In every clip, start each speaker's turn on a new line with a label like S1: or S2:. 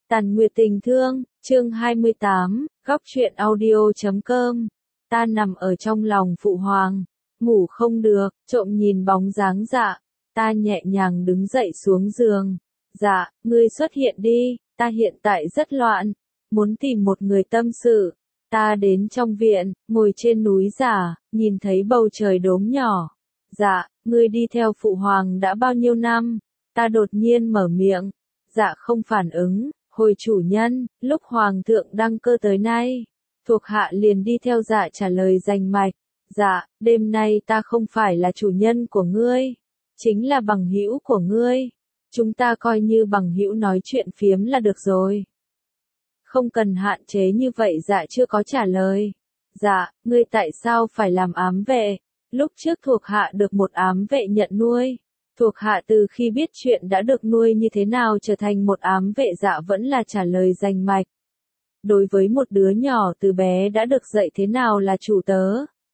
S1: Tàn Nguyệt tình thương, chương 28, góc truyện audio.com. Ta nằm ở trong lòng phụ hoàng, ngủ không được, trộm nhìn bóng dáng Dạ. Ta nhẹ nhàng đứng dậy xuống giường. Dạ, ngươi xuất hiện đi, ta hiện tại rất loạn, muốn tìm một người tâm sự. Ta đến trong viện, ngồi trên núi giả, nhìn thấy bầu trời đốm nhỏ. Dạ, ngươi đi theo phụ hoàng đã bao nhiêu năm? Ta đột nhiên mở miệng. Dạ không phản ứng. Hồi chủ nhân, lúc hoàng thượng đăng cơ tới nay, thuộc hạ liền đi theo Dạ trả lời rành mạch. Dạ, đêm nay ta không phải là chủ nhân của ngươi, chính là bằng hữu của ngươi. Chúng ta coi như bằng hữu nói chuyện phiếm là được rồi. Không cần hạn chế như vậy. Dạ chưa có trả lời. Dạ, ngươi tại sao phải làm ám vệ? Lúc trước thuộc hạ được một ám vệ nhận nuôi. Thuộc hạ từ khi biết chuyện đã được nuôi như thế nào trở thành một ám vệ. Dạ vẫn là trả lời rành mạch. Đối với một đứa nhỏ từ bé đã được dạy thế nào là chủ tớ,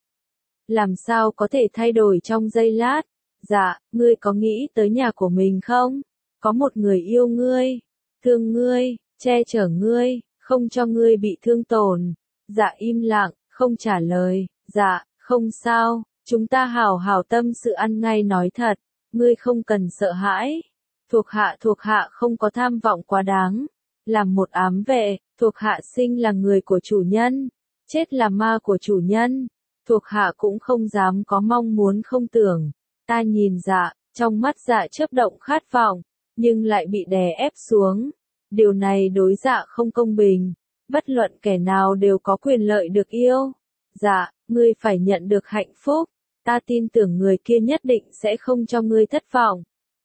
S1: làm sao có thể thay đổi trong giây lát. Dạ, ngươi có nghĩ tới nhà của mình không? Có một người yêu ngươi, thương ngươi, che chở ngươi, không cho ngươi bị thương tổn. Dạ im lặng, không trả lời. Dạ, không sao, chúng ta hảo hảo tâm sự ăn ngay nói thật. Ngươi không cần sợ hãi. Thuộc hạ không có tham vọng quá đáng. Làm một ám vệ, thuộc hạ sinh là người của chủ nhân, chết là ma của chủ nhân. Thuộc hạ cũng không dám có mong muốn không tưởng. Ta nhìn Dạ, trong mắt Dạ chớp động khát vọng, nhưng lại bị đè ép xuống. Điều này đối Dạ không công bình. Bất luận kẻ nào đều có quyền lợi được yêu. Dạ, ngươi phải nhận được hạnh phúc. Ta tin tưởng người kia nhất định sẽ không cho ngươi thất vọng.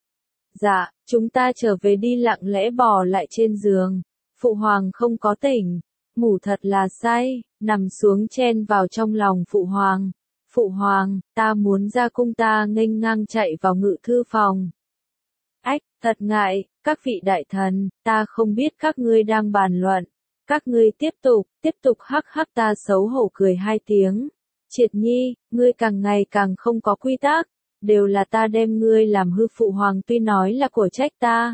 S1: Dạ, chúng ta trở về đi. Lặng lẽ bò lại trên giường. Phụ hoàng không có tỉnh, ngủ thật là say, nằm xuống chen vào trong lòng phụ hoàng. Phụ hoàng, ta muốn ra cung. Ta nghênh ngang chạy vào ngự thư phòng. Ách, thật ngại, các vị đại thần, ta không biết các ngươi đang bàn luận. Các ngươi tiếp tục hắc hắc. Ta xấu hổ cười hai tiếng. Triệt Nhi, ngươi càng ngày càng không có quy tắc, đều là ta đem ngươi làm hư. Phụ hoàng tuy nói là của trách ta,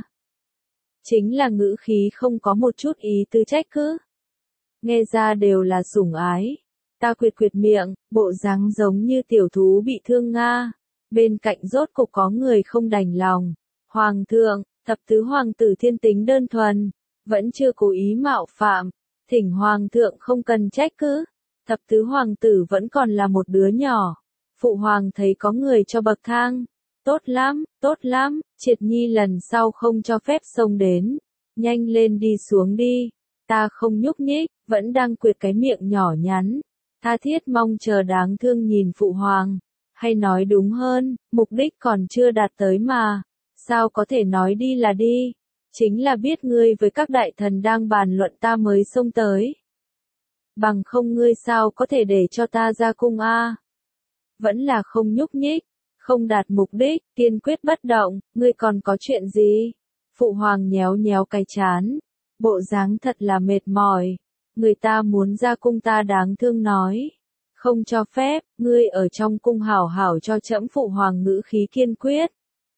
S1: chính là ngữ khí không có một chút ý tứ trách cứ. Nghe ra đều là sủng ái. Ta quyệt miệng, bộ dáng giống như tiểu thú bị thương Nga. Bên cạnh rốt cục có người không đành lòng. Hoàng thượng, thập tứ hoàng tử thiên tính đơn thuần, vẫn chưa cố ý mạo phạm, thỉnh hoàng thượng không cần trách cứ. Thập tứ hoàng tử vẫn còn là một đứa nhỏ. Phụ hoàng thấy có người cho bậc thang. Tốt lắm, Triệt Nhi lần sau không cho phép xông đến. Nhanh lên đi xuống đi. Ta không nhúc nhích, vẫn đang quyệt cái miệng nhỏ nhắn. Tha thiết mong chờ đáng thương nhìn phụ hoàng. Hay nói đúng hơn, mục đích còn chưa đạt tới mà. Sao có thể nói đi là đi? Chính là biết ngươi với các đại thần đang bàn luận ta mới xông tới. Bằng không ngươi sao có thể để cho ta ra cung a? Vẫn là không nhúc nhích, không đạt mục đích, kiên quyết bất động. Ngươi còn có chuyện gì? Phụ hoàng nhéo nhéo cái trán, bộ dáng thật là mệt mỏi. Người ta muốn ra cung. Ta đáng thương nói, không cho phép. Ngươi ở trong cung hảo hảo cho trẫm. Phụ hoàng ngữ khí kiên quyết.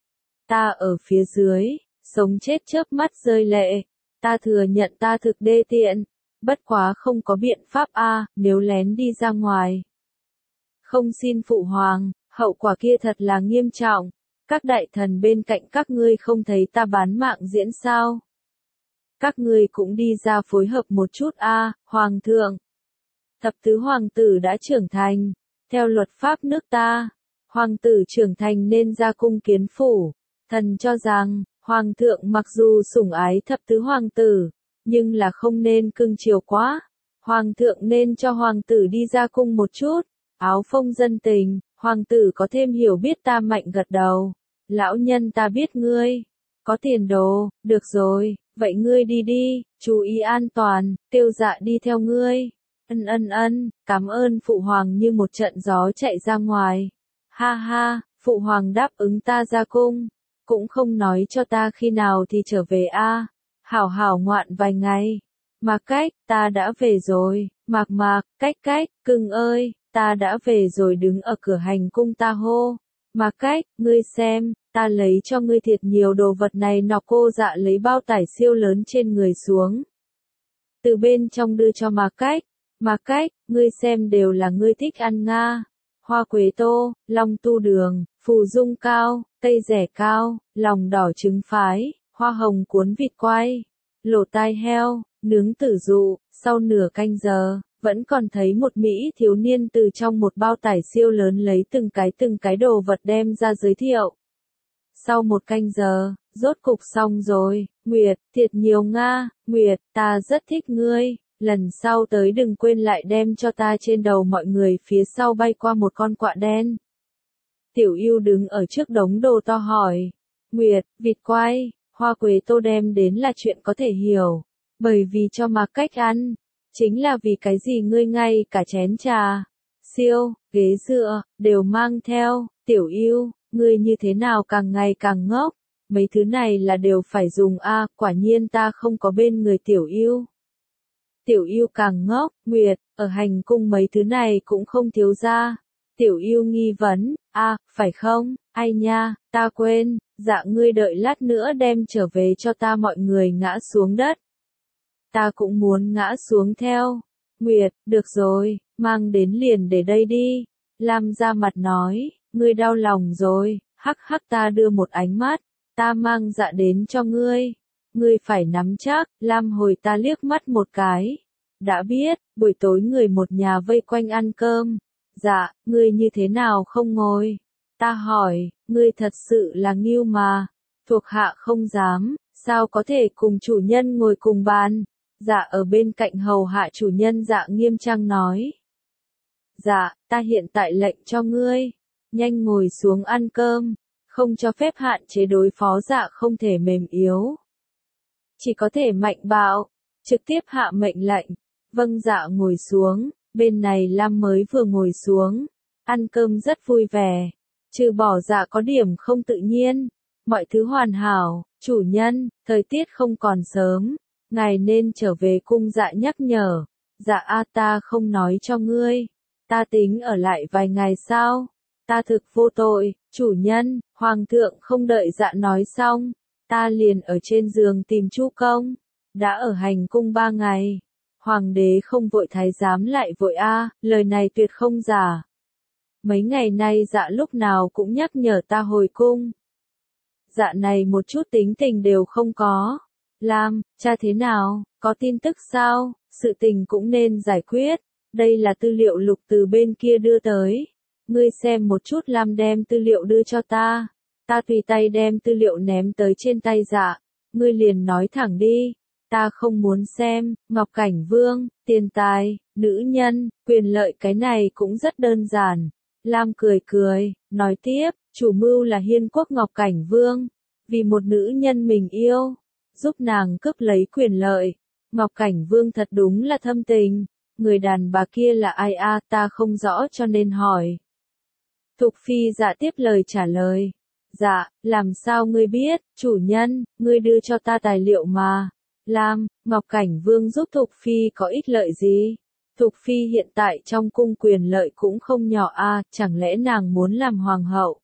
S1: Ta ở phía dưới, sống chết chớp mắt rơi lệ. Ta thừa nhận ta thực đê tiện, bất quá không có biện pháp a. Nếu lén đi ra ngoài, không xin phụ hoàng, hậu quả kia thật là nghiêm trọng. Các đại thần bên cạnh các ngươi không thấy ta bán mạng diễn sao? Các ngươi cũng đi ra phối hợp một chút a. Hoàng thượng, thập tứ hoàng tử đã trưởng thành. Theo luật pháp nước ta, hoàng tử trưởng thành nên ra cung kiến phủ. Thần cho rằng, hoàng thượng mặc dù sủng ái thập tứ hoàng tử, nhưng là không nên cưng chiều quá. Hoàng thượng nên cho hoàng tử đi ra cung một chút. Áo phông dân tình, hoàng tử có thêm hiểu biết. Ta mạnh gật đầu. Lão nhân, ta biết ngươi có tiền đồ. Được rồi, vậy ngươi đi đi, chú ý an toàn. Tiêu Dạ đi theo ngươi. Ân, cảm ơn phụ hoàng. Như một trận gió chạy ra ngoài. Ha ha, phụ hoàng đáp ứng ta ra cung, cũng không nói cho ta khi nào thì trở về a. Hảo hảo ngoạn vài ngày. Mạc Cách, ta đã về rồi. Mạc, Cách, cưng ơi, ta đã về rồi. Đứng ở cửa hành cung ta hô. Mà cách, ngươi xem, ta lấy cho ngươi thiệt nhiều đồ vật này nọ. Cô Dạ lấy bao tải siêu lớn trên người xuống. Từ bên trong đưa cho Mà cách, ngươi xem đều là ngươi thích ăn Nga. Hoa quế tô, long tu đường, phù dung cao, cây rẻ cao, lòng đỏ trứng phái, hoa hồng cuốn vịt quay, lỗ tai heo, nướng tử dụ. Sau nửa canh giờ, vẫn còn thấy một Mỹ thiếu niên từ trong một bao tải siêu lớn lấy từng cái đồ vật đem ra giới thiệu. Sau một canh giờ, rốt cục xong rồi. Nguyệt, thiệt nhiều Nga. Nguyệt, ta rất thích ngươi. Lần sau tới đừng quên lại đem cho ta. Trên đầu mọi người phía sau bay qua một con quạ đen. Tiểu Yêu đứng ở trước đống đồ to hỏi. Nguyệt, vịt quay, hoa quế tô đem đến là chuyện có thể hiểu. Bởi vì cho mà cách ăn. Chính là vì cái gì ngươi ngay cả chén trà, siêu, ghế dựa, đều mang theo. Tiểu Yêu, ngươi như thế nào càng ngày càng ngốc. Mấy thứ này là đều phải dùng a. Quả nhiên ta không có bên người Tiểu Yêu. Tiểu Yêu càng ngốc. Nguyệt, ở hành cung mấy thứ này cũng không thiếu ra. Tiểu Yêu nghi vấn, phải không, ai nha, ta quên, dạ ngươi đợi lát nữa đem trở về cho ta. Mọi người ngã xuống đất. Ta cũng muốn ngã xuống theo. Nguyệt, được rồi, mang đến liền để đây đi. Lam ra mặt nói, ngươi đau lòng rồi, hắc hắc. Ta đưa một ánh mắt, ta mang dạ đến cho ngươi. Ngươi phải nắm chắc. Lam hồi ta liếc mắt một cái. Đã biết, buổi tối người một nhà vây quanh ăn cơm. Dạ, ngươi như thế nào không ngồi? Ta hỏi, ngươi thật sự là ngưu mà. Thuộc hạ không dám, sao có thể cùng chủ nhân ngồi cùng bàn? Dạ ở bên cạnh hầu hạ chủ nhân. Dạ nghiêm trang nói. Dạ, ta hiện tại lệnh cho ngươi. Nhanh ngồi xuống ăn cơm. Không cho phép hạn chế đối phó. Dạ không thể mềm yếu. Chỉ có thể mạnh bạo. Trực tiếp hạ mệnh lệnh. Vâng. Dạ ngồi xuống. Bên này Lam mới vừa ngồi xuống. Ăn cơm rất vui vẻ. Trừ bỏ dạ có điểm không tự nhiên. Mọi thứ hoàn hảo. Chủ nhân, thời tiết không còn sớm. Ngài nên trở về cung. Dạ nhắc nhở. Dạ ta không nói cho ngươi. Ta tính ở lại vài ngày sao? Ta thực vô tội, chủ nhân. Hoàng thượng không đợi dạ nói xong. Ta liền ở trên giường tìm Chu Công. Đã ở hành cung 3 ngày. Hoàng đế không vội thái giám lại vội lời này tuyệt không giả. Mấy ngày nay dạ lúc nào cũng nhắc nhở ta hồi cung. Dạ này một chút tính tình đều không có. Lam, cha thế nào, có tin tức sao? Sự tình cũng nên giải quyết. Đây là tư liệu Lục từ bên kia đưa tới. Ngươi xem một chút. Lam đem tư liệu đưa cho ta. Ta tùy tay đem tư liệu ném tới trên tay dạ. Ngươi liền nói thẳng đi. Ta không muốn xem. Ngọc Cảnh Vương, tiền tài, nữ nhân, quyền lợi cái này cũng rất đơn giản. Lam cười cười, nói tiếp, chủ mưu là Hiên Quốc Ngọc Cảnh Vương. Vì một nữ nhân mình yêu, giúp nàng cướp lấy quyền lợi. Ngọc Cảnh Vương thật đúng là thâm tình. Người đàn bà kia là ai ta không rõ cho nên hỏi. Thục Phi dạ tiếp lời trả lời. Dạ, làm sao ngươi biết, chủ nhân, ngươi đưa cho ta tài liệu mà. Lam, Ngọc Cảnh Vương giúp Thục Phi có ích lợi gì? Thục Phi hiện tại trong cung quyền lợi cũng không nhỏ chẳng lẽ nàng muốn làm hoàng hậu?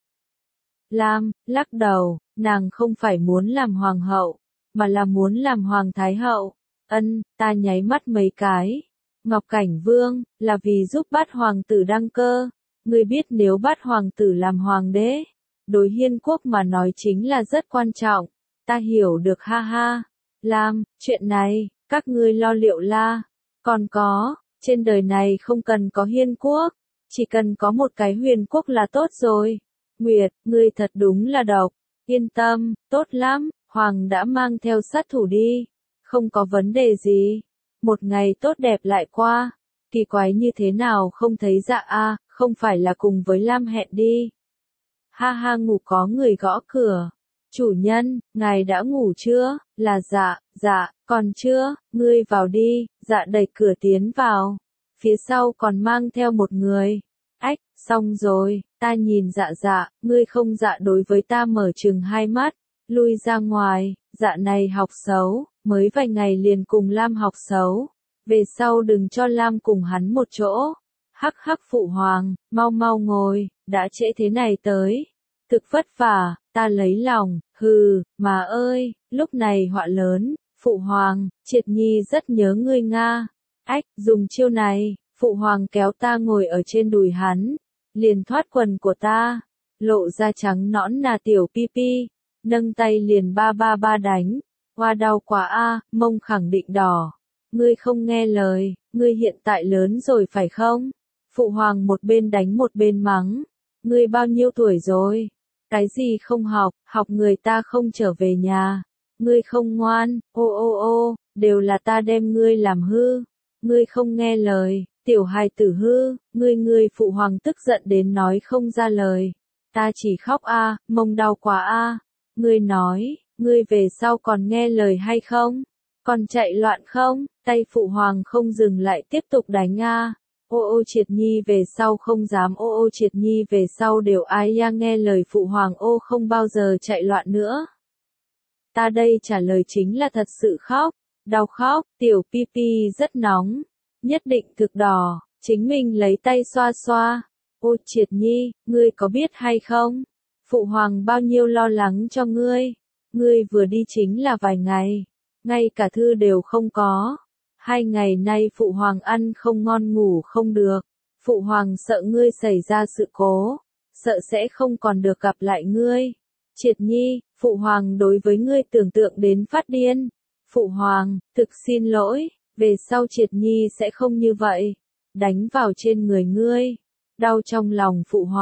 S1: Lam, lắc đầu, nàng không phải muốn làm hoàng hậu, mà là muốn làm hoàng thái hậu. Ta nháy mắt mấy cái. Ngọc Cảnh Vương, là vì giúp Bát hoàng tử đăng cơ. Ngươi biết nếu Bát hoàng tử làm hoàng đế, đối Hiên Quốc mà nói chính là rất quan trọng. Ta hiểu được ha ha. Lam, chuyện này, các ngươi lo liệu la. Còn có, trên đời này không cần có Hiên Quốc, chỉ cần có một cái Huyền Quốc là tốt rồi. Nguyệt, ngươi thật đúng là độc. Yên tâm, tốt lắm, Hoàng đã mang theo sát thủ đi. Không có vấn đề gì. Một ngày tốt đẹp lại qua. Kỳ quái như thế nào không thấy dạ không phải là cùng với Lam hẹn đi. Ha ha ngủ có người gõ cửa. Chủ nhân, ngài đã ngủ chưa? Là dạ, còn chưa, ngươi vào đi. Dạ đẩy cửa tiến vào. Phía sau còn mang theo một người. Ách, xong rồi, ta nhìn dạ, ngươi không dạ đối với ta mở trừng hai mắt. Lui ra ngoài, dạ này học xấu, mới vài ngày liền cùng Lam học xấu. Về sau đừng cho Lam cùng hắn một chỗ. Hắc hắc phụ hoàng, mau mau ngồi, đã trễ thế này tới. thực vất vả, ta lấy lòng, hừ, mà ơi, lúc này họa lớn, phụ hoàng, Triệt Nhi rất nhớ ngươi Nga. Ách, dùng chiêu này, phụ hoàng kéo ta ngồi ở trên đùi hắn, liền thoát quần của ta, lộ ra trắng nõn nà tiểu pipi, nâng tay liền ba ba ba đánh, hoa đau quá a, mông khẳng định đỏ. Ngươi không nghe lời, ngươi hiện tại lớn rồi phải không? Phụ hoàng một bên đánh một bên mắng, ngươi bao nhiêu tuổi rồi? Cái gì không học, học người ta không trở về nhà. Ngươi không ngoan, ô ô ô, đều là ta đem ngươi làm hư. Ngươi không nghe lời, tiểu hài tử hư, ngươi phụ hoàng tức giận đến nói không ra lời. Ta chỉ khóc a, mông đau quá a. Ngươi nói, ngươi về sau còn nghe lời hay không? Còn chạy loạn không? Tay phụ hoàng không dừng lại tiếp tục đánh a. Ô ô Triệt Nhi về sau không dám, ô ô Triệt Nhi về sau đều ai ya nghe lời phụ hoàng, ô không bao giờ chạy loạn nữa. Ta đây trả lời chính là thật sự khóc, đau khóc, tiểu pipi rất nóng, nhất định thực đỏ, chính mình lấy tay xoa xoa. Ô Triệt Nhi, ngươi có biết hay không? Phụ hoàng bao nhiêu lo lắng cho ngươi vừa đi chính là vài ngày, ngay cả thư đều không có. 2 ngày nay phụ hoàng ăn không ngon ngủ không được, phụ hoàng sợ ngươi xảy ra sự cố, sợ sẽ không còn được gặp lại ngươi. Triệt Nhi, phụ hoàng đối với ngươi tưởng tượng đến phát điên. Phụ hoàng, thực xin lỗi, về sau Triệt Nhi sẽ không như vậy, đánh vào trên người ngươi. Đau trong lòng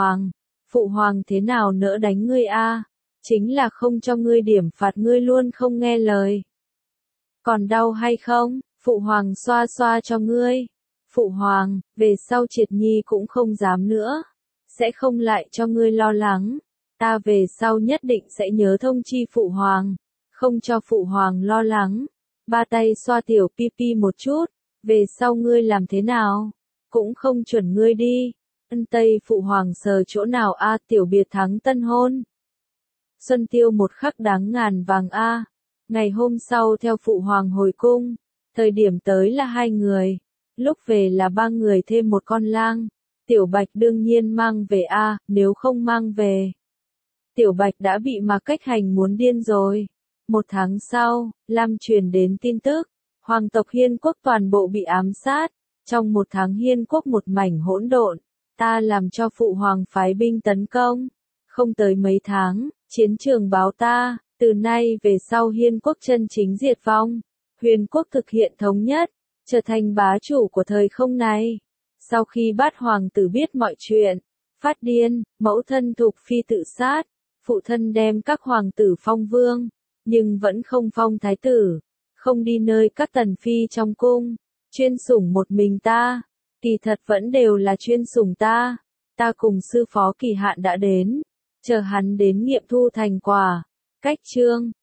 S1: phụ hoàng thế nào nỡ đánh ngươi a? Chính là không cho ngươi điểm phạt ngươi luôn không nghe lời. Còn đau hay không? Phụ hoàng xoa xoa cho ngươi. Phụ hoàng, về sau Triệt Nhi cũng không dám nữa, sẽ không lại cho ngươi lo lắng. Ta về sau nhất định sẽ nhớ thông chi phụ hoàng, không cho phụ hoàng lo lắng. Ba tay xoa tiểu pipi một chút, về sau ngươi làm thế nào, cũng không chuẩn ngươi đi. Ân Tây phụ hoàng sờ chỗ nào a, tiểu biệt thắng tân hôn. Xuân tiêu một khắc đáng ngàn vàng a. Ngày hôm sau theo phụ hoàng hồi cung, thời điểm tới là 2 người, lúc về là 3 người thêm một con lang. Tiểu Bạch đương nhiên mang về a, nếu không mang về, Tiểu Bạch đã bị Mạc Cách Hành muốn điên rồi. 1 tháng sau, Lam truyền đến tin tức, hoàng tộc Hiên Quốc toàn bộ bị ám sát. Trong 1 tháng Hiên Quốc một mảnh hỗn độn, ta làm cho phụ hoàng phái binh tấn công. Không tới mấy tháng, chiến trường báo ta, từ nay về sau Hiên Quốc chân chính diệt vong. Huyền Quốc thực hiện thống nhất, trở thành bá chủ của thời không này. Sau khi Bát hoàng tử biết mọi chuyện, phát điên, mẫu thân Thục Phi tự sát, phụ thân đem các hoàng tử phong vương, nhưng vẫn không phong thái tử, không đi nơi các tần phi trong cung, chuyên sủng một mình ta, kỳ thật vẫn đều là chuyên sủng ta. Ta cùng sư phó Kỳ Hạn đã đến, chờ hắn đến nghiệm thu thành quả. Cách chương